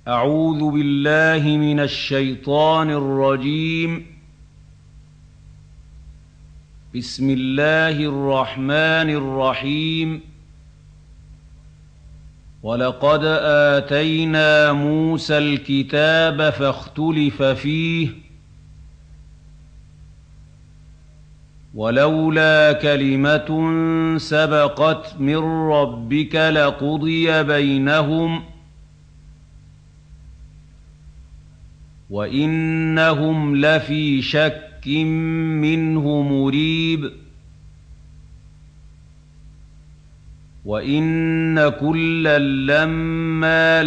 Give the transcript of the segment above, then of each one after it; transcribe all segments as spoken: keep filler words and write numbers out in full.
أعوذ بالله من الشيطان الرجيم. بسم الله الرحمن الرحيم. ولقد آتينا موسى الكتاب فاختلف فيه ولولا كلمة سبقت من ربك لقضي بينهم وإنهم لفي شك منه مريب. وإن كلا لما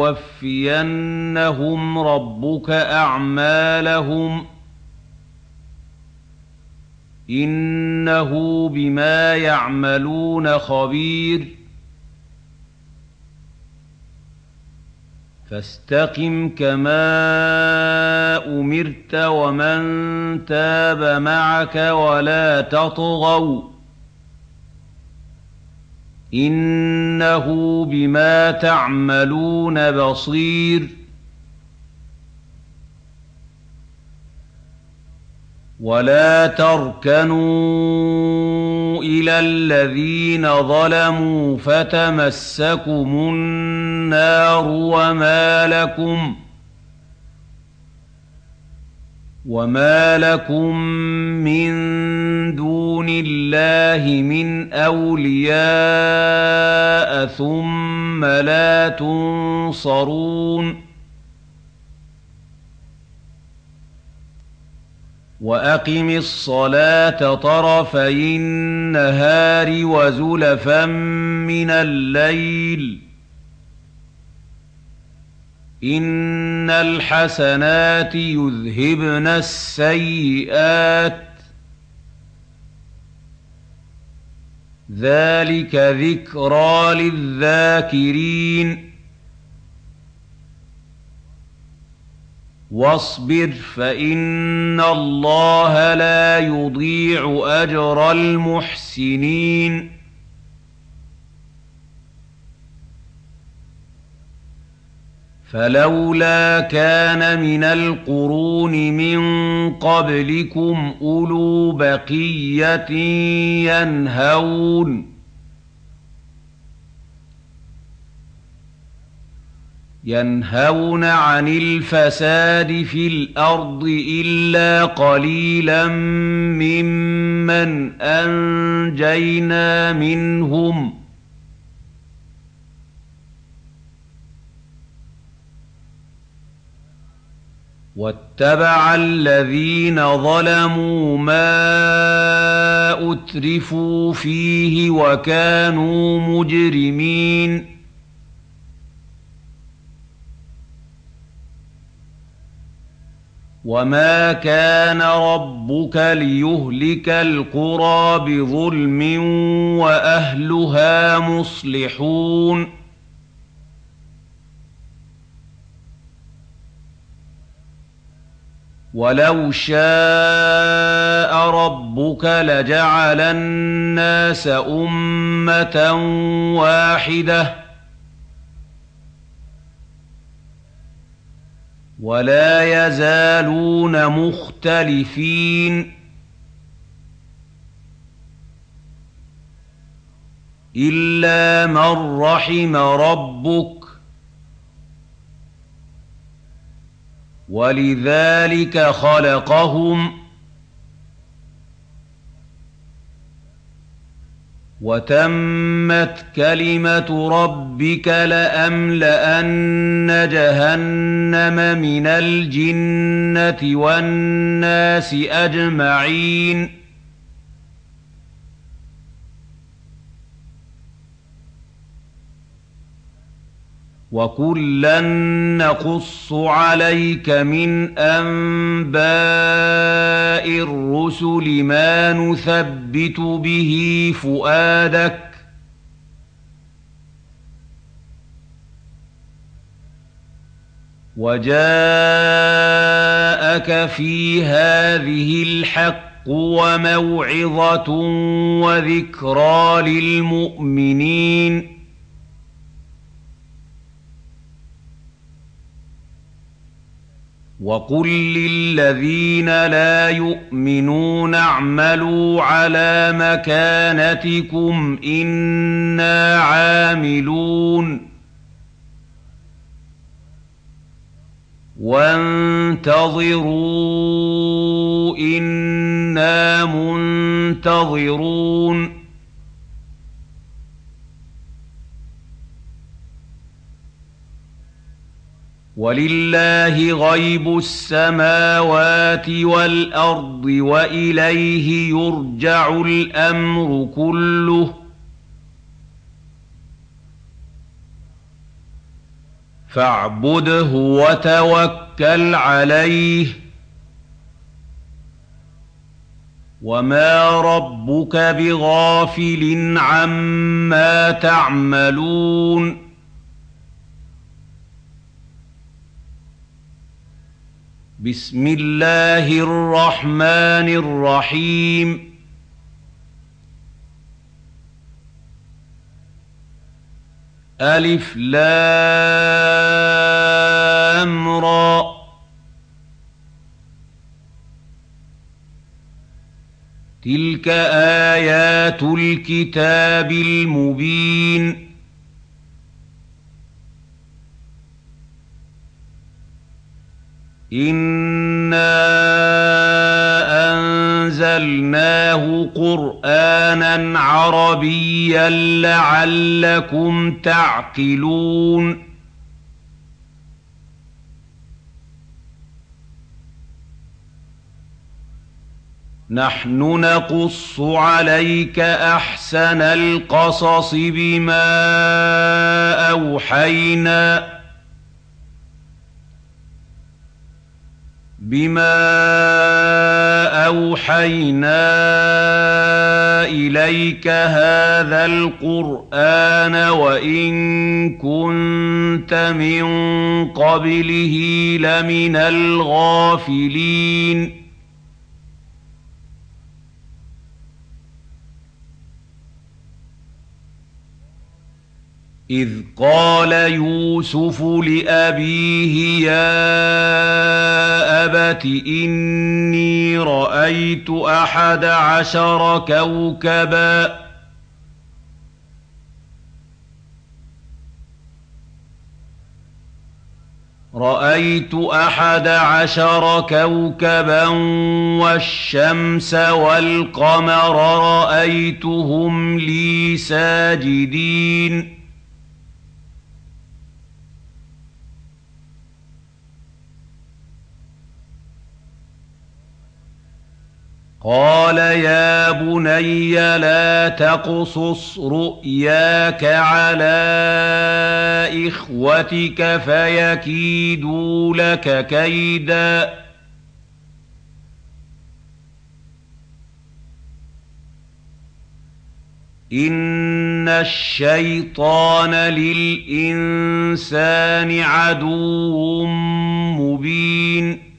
ليوفينهم ربك أعمالهم إنه بما يعملون خبير. فاستقم كما أمرت ومن تاب معك ولا تطغوا إنه بما تعملون بصير. ولا تركنوا إلى الذين ظلموا فتمسكم النار وما لكم وما لكم من دون الله من أولياء ثم لا تنصرون. وأقم الصلاة طرفي النهار وزلفا من الليل إن الحسنات يذهبن السيئات ذلك ذكرى للذاكرين. واصبر فإن الله لا يضيع أجر المحسنين. فلولا كان من القرون من قبلكم أولو بقية ينهون ينهون عن الفساد في الأرض إلا قليلا ممن أنجينا منهم واتبع الذين ظلموا ما أترفوا فيه وكانوا مجرمين. وما كان ربك ليهلك القرى بظلم وأهلها مصلحون. ولو شاء ربك لجعل الناس أمة واحدة ولا يزالون مختلفين إلا من رحم ربك ولذلك خلقهم وتمت كلمة ربك لأملأن جهنم من الجنة والناس أجمعين. وكلا نقص عليك من أنباء الرسل ما نثبت به فؤادك وجاءك في هذه الحق وموعظة وذكرى للمؤمنين. وقل للذين لا يؤمنون اعملوا على مكانتكم إنا عاملون وانتظروا إنا منتظرون ولله غيب السماوات والأرض وإليه يرجع الأمر كله فاعبده وتوكل عليه وما ربك بغافل عما تعملون بسم الله الرحمن الرحيم ألف لام را تلك آيات الكتاب المبين إنا أنزلناه قرآنا عربيا لعلكم تعقلون نحن نقص عليك أحسن القصص بما أوحينا بما أوحينا إليك هذا القرآن وإن كنت من قبله لمن الغافلين إذ قال يوسف لأبيه يا أبت إني رأيت أحد عشر كوكبا رأيت أحد عشر كوكبا والشمس والقمر رأيتهم لي ساجدين قال يا بني لا تقصص رؤياك على إخوتك فيكيدوا لك كيدا إن الشيطان للإنسان عدو مبين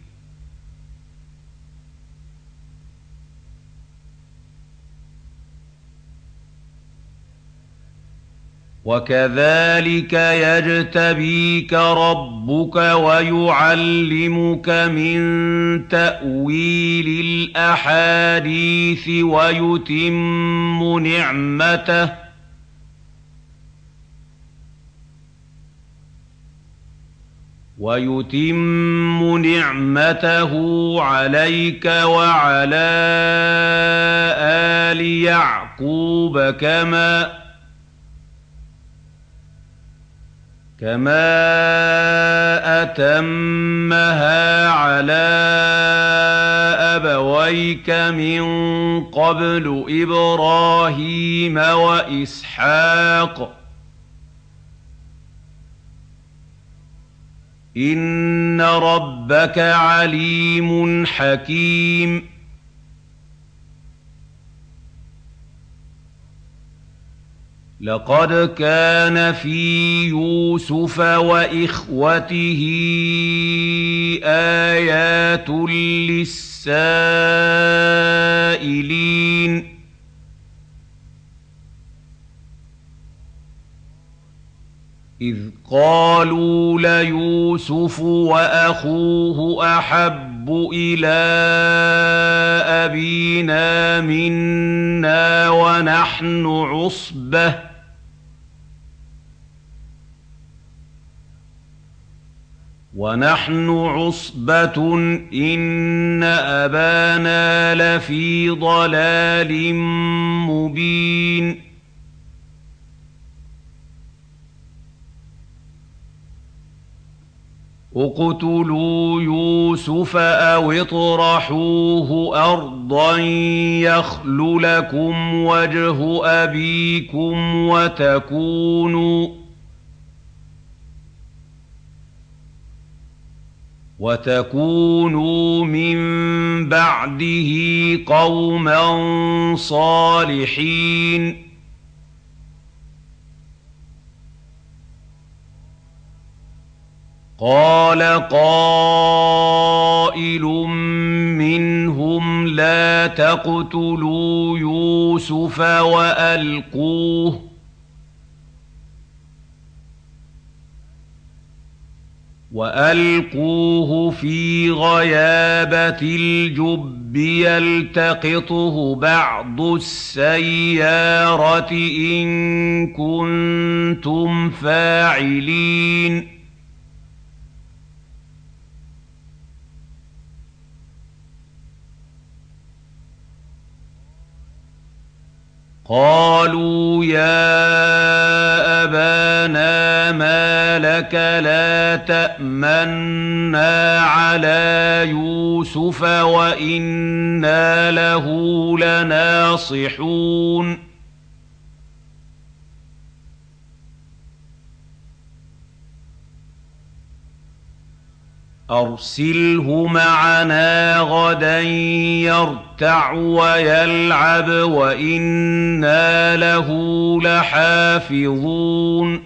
وكذلك يجتبيك ربك ويعلمك من تأويل الأحاديث ويتم نعمته ويتم نعمته عليك وعلى آل يعقوب كما كما أتمها على أبويك من قبل إبراهيم وإسحاق إن ربك عليم حكيم لقد كان في يوسف وإخوته آيات للسائلين إذ قالوا ليوسف وأخوه أحب إلى أبينا منا ونحن عصبة ونحن عصبة إن أبانا لفي ضلال مبين اقتلوا يوسف أو اطرحوه أرضا يخل لكم وجه أبيكم وتكونوا وتكونوا من بعده قوما صالحين قال قائل منهم لا تقتلوا يوسف وألقوه وألقوه في غيابة الجب يلتقطه بعض السيارة إن كنتم فاعلين قالوا يا أبانا ما لك لا تأمنا على يوسف وإنا له لناصحون أرسله معنا غدا يرتع ويلعب وإنا له لحافظون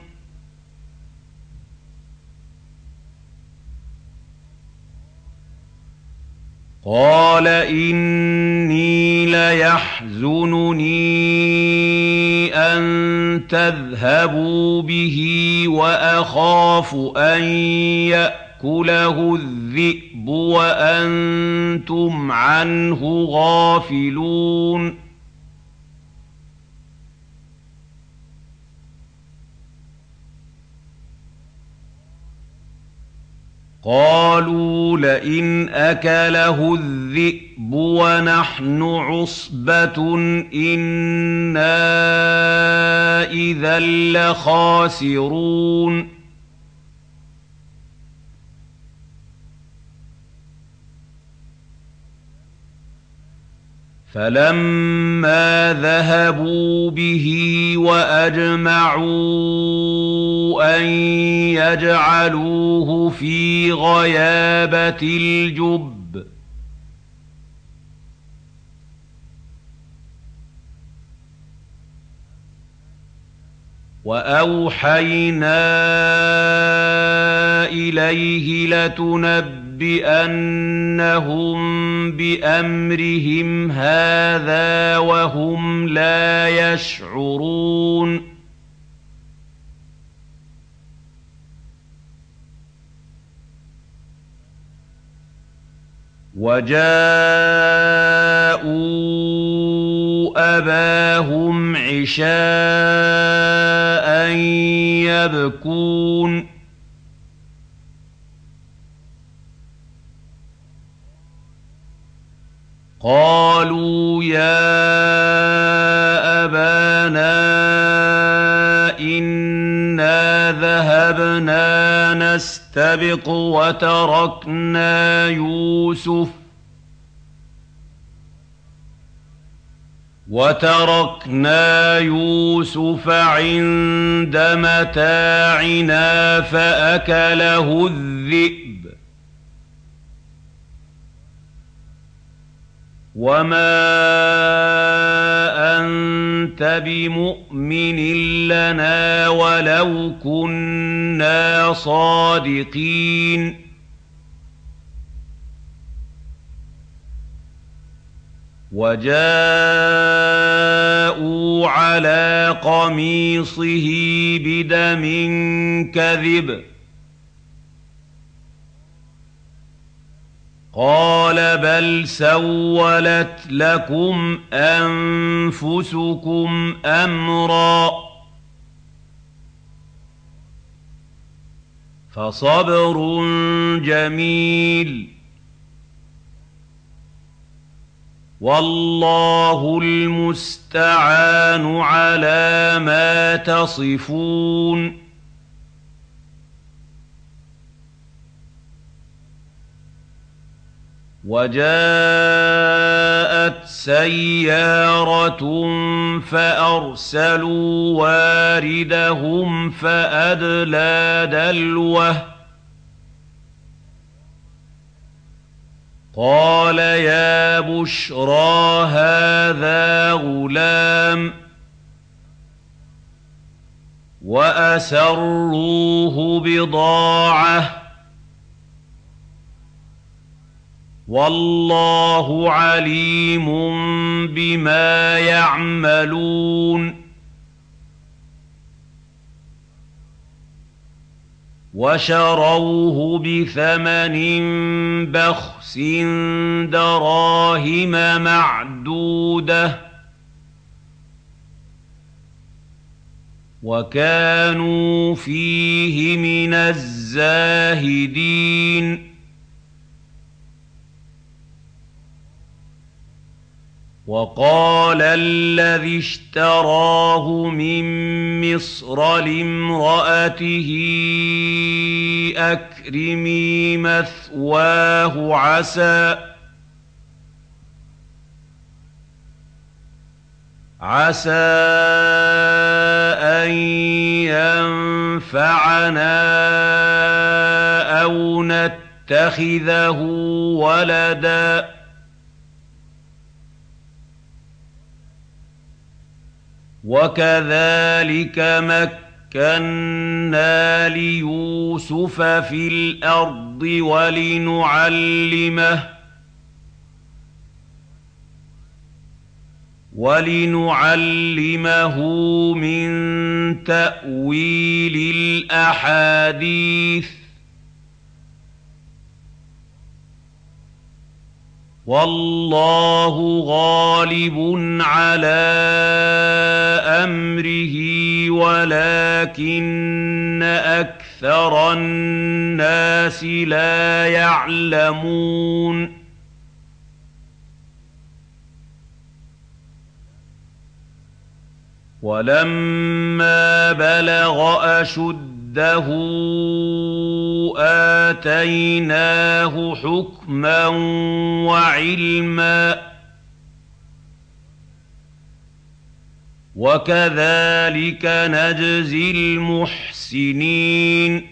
قال إني ليحزنني أن تذهبوا به وأخاف أن يأكله الذئب وأنتم عنه غافلون قالوا لئن أكله الذئب ونحن عصبة إنا إذا لخاسرون فلما ذهبوا به وأجمعوا أن يجعلوه في غيابة الجب وأوحينا إليه لتنبئنهم بأمرهم هذا وهم لا يشعرون وجاءوا أباهم عشاء يبكون قالوا يا أبانا إنا ذهبنا نستبق وتركنا يوسف وتركنا يوسف عند متاعنا فأكله الذئب وما أنت بمؤمن لنا ولو كنا صادقين وجاءوا على قميصه بدم كذب قال بل سولت لكم أنفسكم أمرا فصبر جميل والله المستعان على ما تصفون وجاءت سيارة فأرسلوا واردهم فأدلى دلوه قال يا بشرى هذا غلام وأسروه بضاعة والله عليم بما يعملون وشروه بثمن بخس دراهم معدودة وكانوا فيه من الزاهدين وقال الذي اشتراه من مصر لامرأته أكرمي مثواه عسى عسى أن ينفعنا أو نتخذه ولداً وكذلك مكنا ليوسف في الأرض ولنعلمه ولنعلمه من تأويل الأحاديث والله غالب على أمره ولكن أكثر الناس لا يعلمون ولما بلغ أشده آتيناه حكما وعلما وكذلك نجزي المحسنين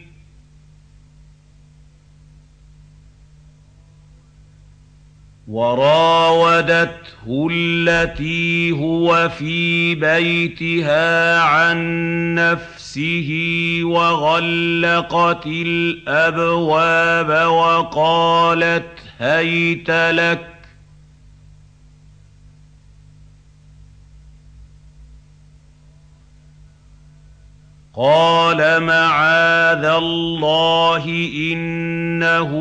وراودته التي هو في بيتها عن نفسه وغلقت الأبواب وقالت هيت لك قال معاذ الله إنه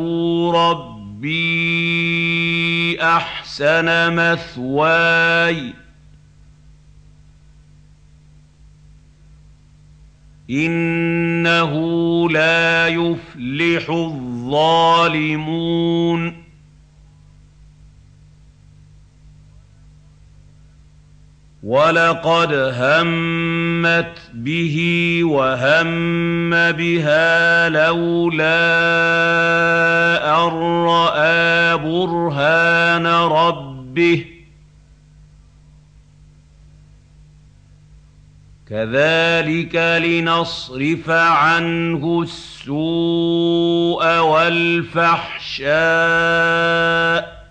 ربي أحسن مثواي إنه لا يفلح الظالمون ولقد همت به وهم بها لولا أن رأى برهان ربه كذلك لنصرف عنه السوء والفحشاء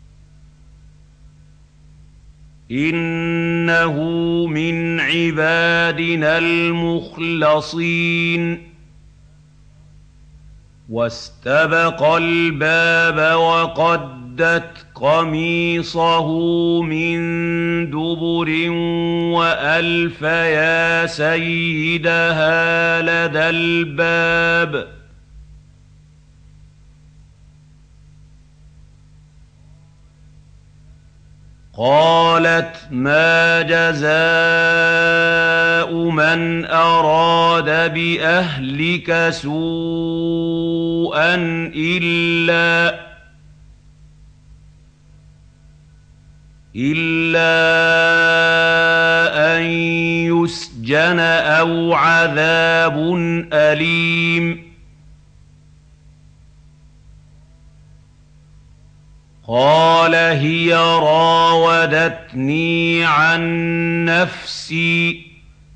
إنه من عبادنا المخلصين واستبق الباب وقدر قدت قميصه من دبر وألف يا سيدها لدى الباب. قالت ما جزاء من أراد بأهلك سوءا إلا إلا أن يسجن أو عذاب أليم. قال هي راودتني عن نفسي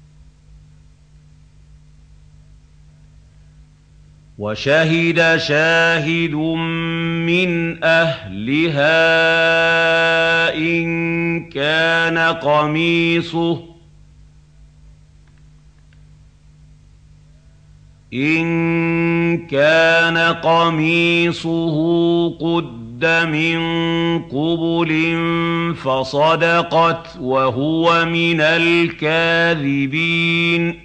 وشهد شاهد من أهلها إن كان قميصه إن كان قميصه قد من قبل فصدقت وهو من الكاذبين.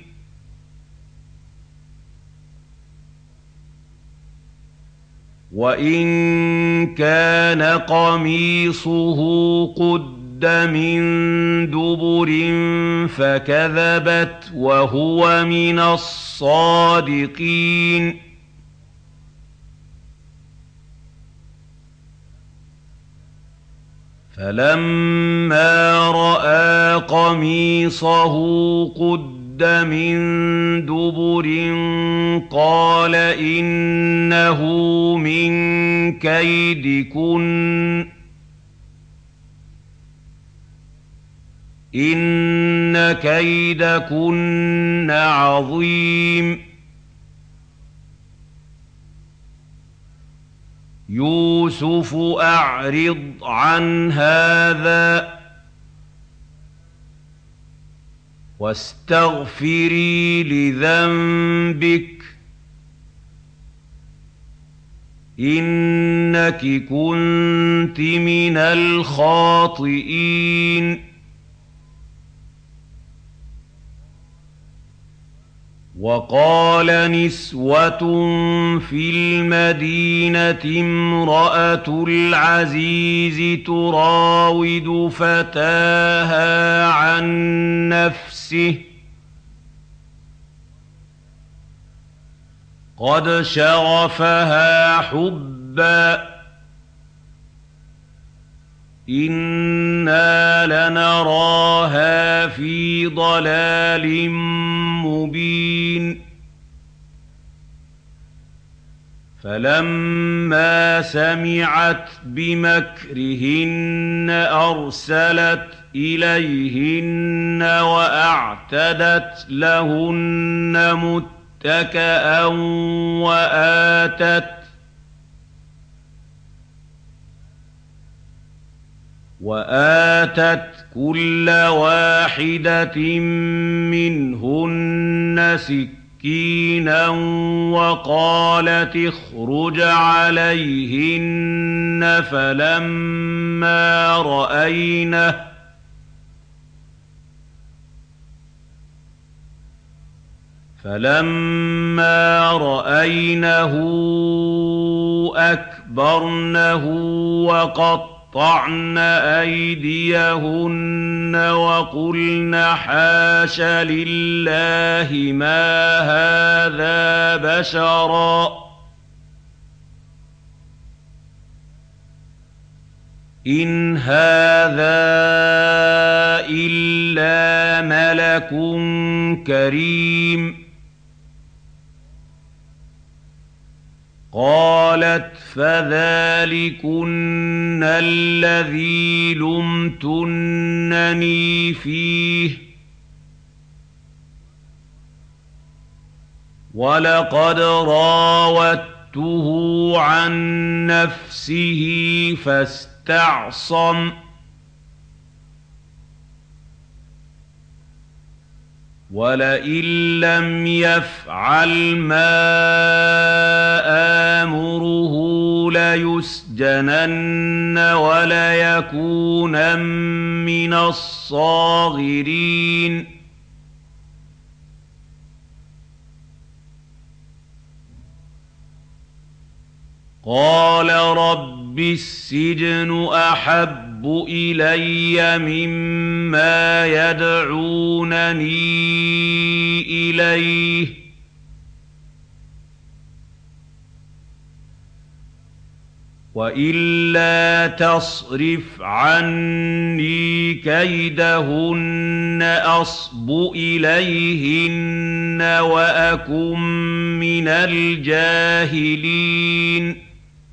وإن كان قميصه قد من دبر فكذبت وهو من الصادقين. فلما رأى قميصه قد من دبر قال إنه من كيدكن إن كيدكن عظيم. يوسف أعرض عن هذا واستغفري لذنبك إنك كنت من الخاطئين. وقال نسوة في المدينة امرأة العزيز تراود فتاها عن نفسه قد شغفها حبا إنا لنراها في ضلال مبين. فلما سمعت بمكرهن أرسلت إليهن وأعتدت لهن متكئا وآتت وآتت كل واحدة منهن سكينا وقالت اخرج عليهن. فلما رأينه فلما رأينه أكبرنه وقط قطعن أيديهن وقلن حاش لله ما هذا بشرا إن هذا إلا ملك كريم. قالت فذلكن الذي لمتنني فيه ولقد راودته عن نفسه فاستعصم ولئن لم يفعل ما آمره ليسجنن وليكونا من الصاغرين قال رب السجن أحب إلي مما يدعونني إليه وإلا تصرف عني كيدهن أصب إليهن وأكن من الجاهلين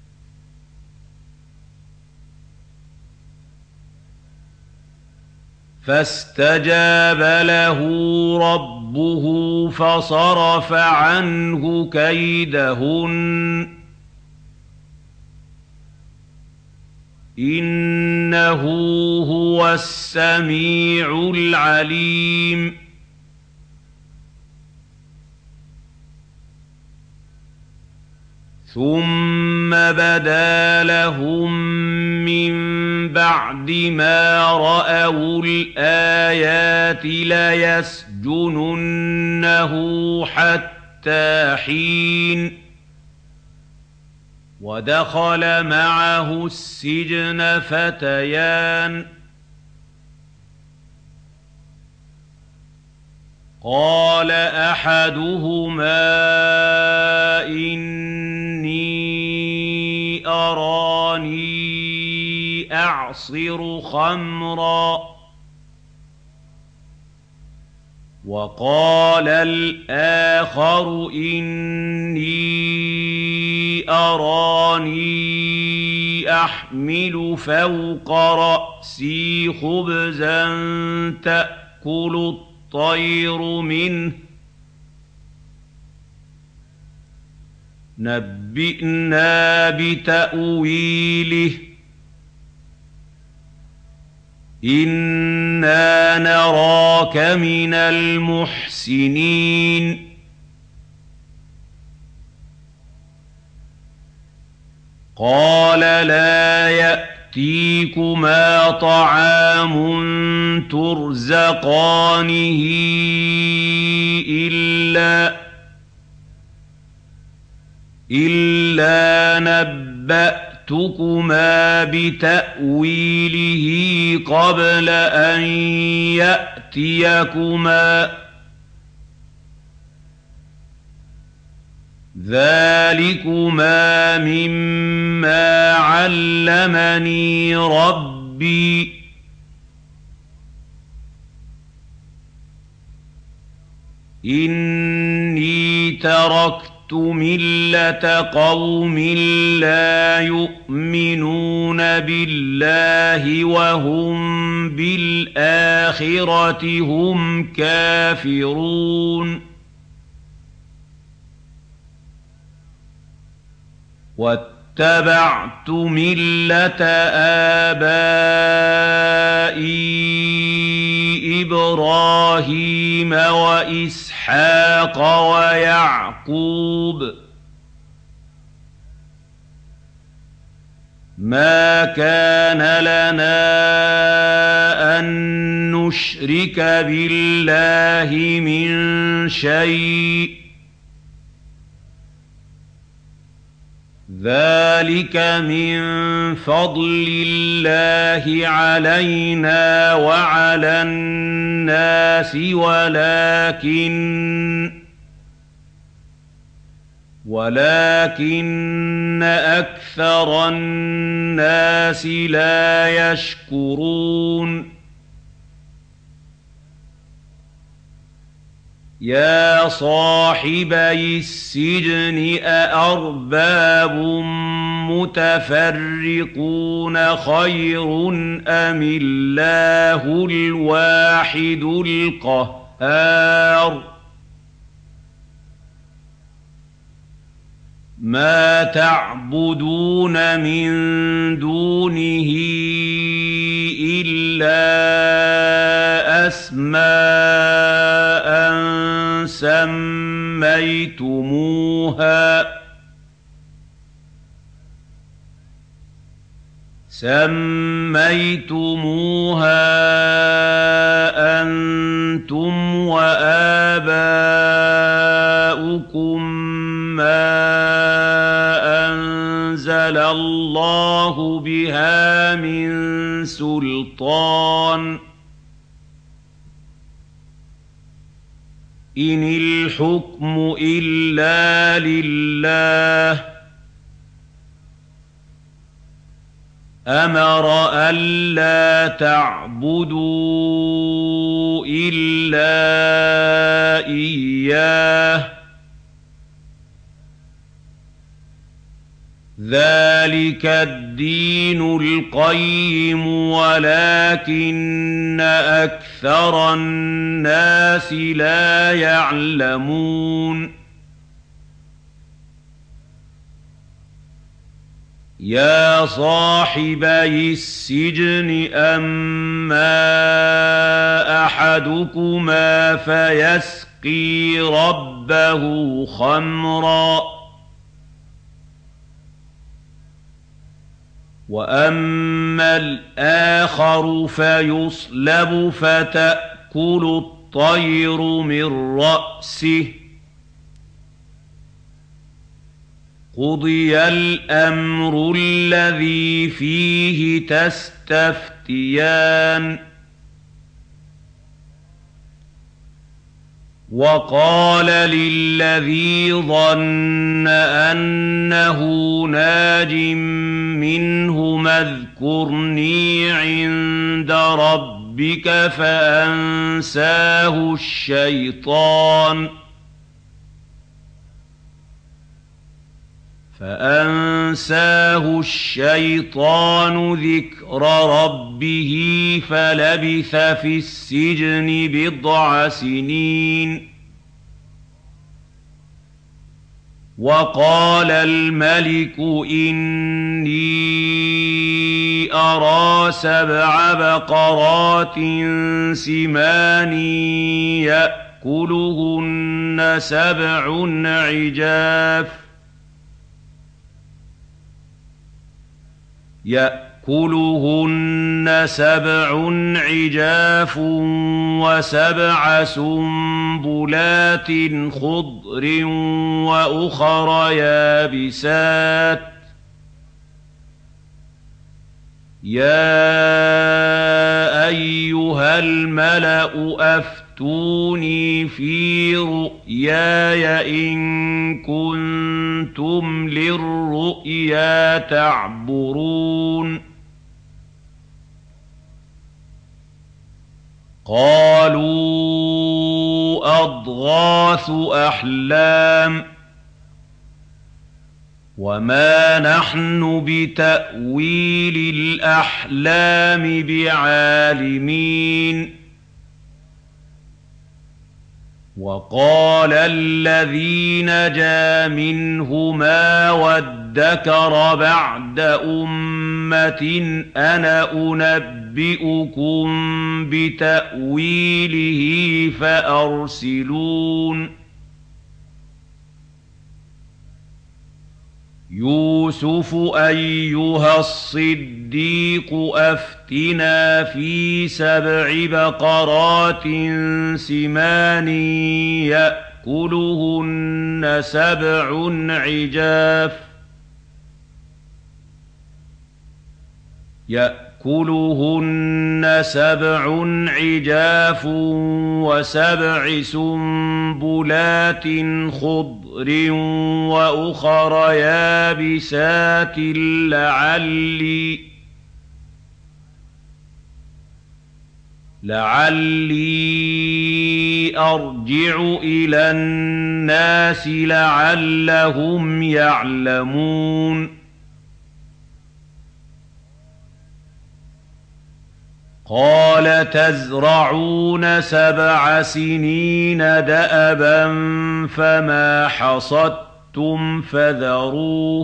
فاستجاب له ربه فصرف عنه كيدهن إنه هو السميع العليم ثم بدا لهم من بعد ما رأوا الآيات ليسجننه حتى حين ودخل معه السجن فتيان قال أحدهما إني أراني أعصر خمرا وقال الآخر إني أراني أحمل فوق رأسي خبزا تأكل الطير منه نبئنا بتأويله إنا نراك من المحسنين قال لا يأتيكما طعام ترزقانه إلا إلا نبأتكما بتأويله قبل أن يأتيكما ذلكما مما علمني ربي إني تركت ملة قوم لا يؤمنون بالله وهم بالآخرة هم كافرون واتبعت ملة آبائي إبراهيم وإسحاق ويعقوب ما كان لنا أن نشرك بالله من شيء ذلك من فضل الله علينا وعلى الناس ولكن ولكن أكثر الناس لا يشكرون يا صاحبي السجن أأرباب متفرقون خير أم الله الواحد القهار ما تعبدون من دونه إلا أسماء سميتموها سميتموها أنتم وآباؤكم ما أنزل الله بها من سلطان إن الحكم إلا لله أمر ألا تعبدوا إلا إياه ذلك الدين القيم ولكن أكثر الناس لا يعلمون يا صاحبي السجن أما أحدكما فيسقي ربه خمرا وأما الآخر فيصلب فتأكل الطير من رأسه قضي الأمر الذي فيه تستفتيان وقال للذي ظن أنه ناج منهما اذكرني عند ربك فأنساه الشيطان فأنساه الشيطان ذكر ربه فلبث في السجن بضع سنين وقال الملك إني أرى سبع بقرات سمان يأكلهن سبع عجاف يأكلهن سبع عجاف وسبع سنبلات خضر وأخر يابسات يا أيها الملأ أفتوني في رؤياي إن كنتم للرؤيا تعبرون قالوا أضغاث أحلام وما نحن بتأويل الأحلام بعالمين وقال الذي نجا منهما وادكر بعد أمة أنا أنبئكم بتأويله فأرسلون يوسف أيها الصديق أفتنا في سبع بقرات سمان يأكلهن سبع عجاف يأكلهن سبع عجاف وسبع سنبلات خضر وأخر يابسات لعلي لعلي أرجع إلى الناس لعلهم يعلمون قال تزرعون سبع سنين دأبا فما حصدتم فذروه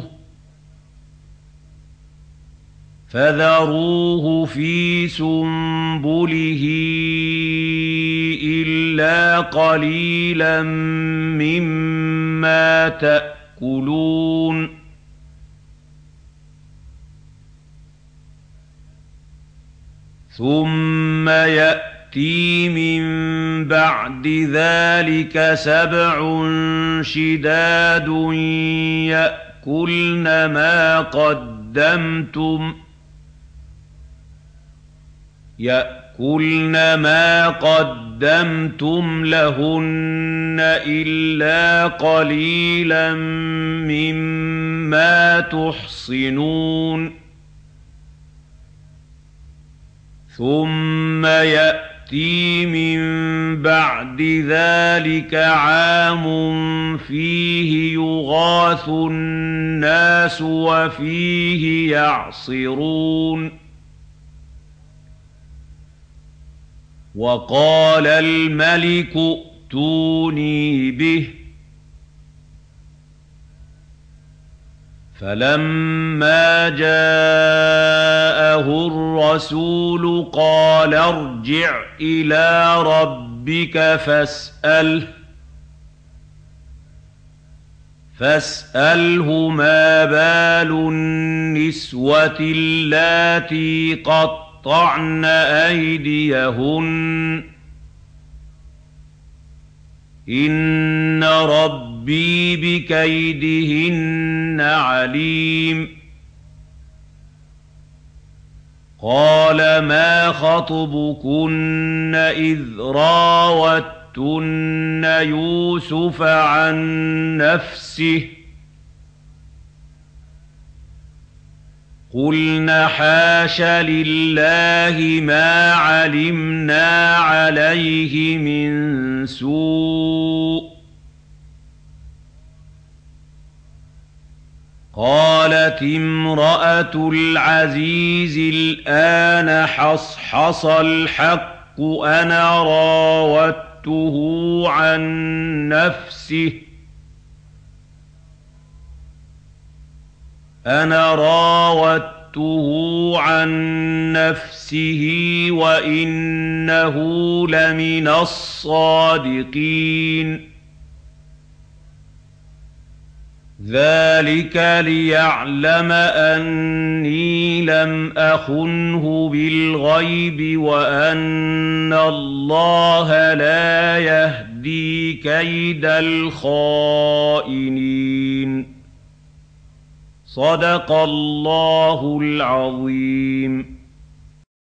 فذروه في سنبله إلا قليلا مما تأكلون ثم يأتي من بعد ذلك سبع شداد يأكلن ما قدمتم يأكلن ما قدمتم لهن إلا قليلا مما تحصنون ثم يأتي من بعد ذلك عام فيه يغاث الناس وفيه يعصرون وقال الملك ائتوني به فلما جاءه الرسول قال ارجع إلى ربك فاسأله فاسأله ما بال النسوة اللاتي قطعن أيديهن إن ربي بكيدهن عليم قال ما خطبكن إذ راوتن يوسف عن نفسه قلن حاش لله ما علمنا عليه من سوء قالت امرأة العزيز الآن حصحص الحق أنا راودته عن نفسه أنا راودته عن نفسه وإنه لمن الصادقين ذلك ليعلم أني لم أخنه بالغيب وأن الله لا يهدي كيد الخائنين صدق الله العظيم.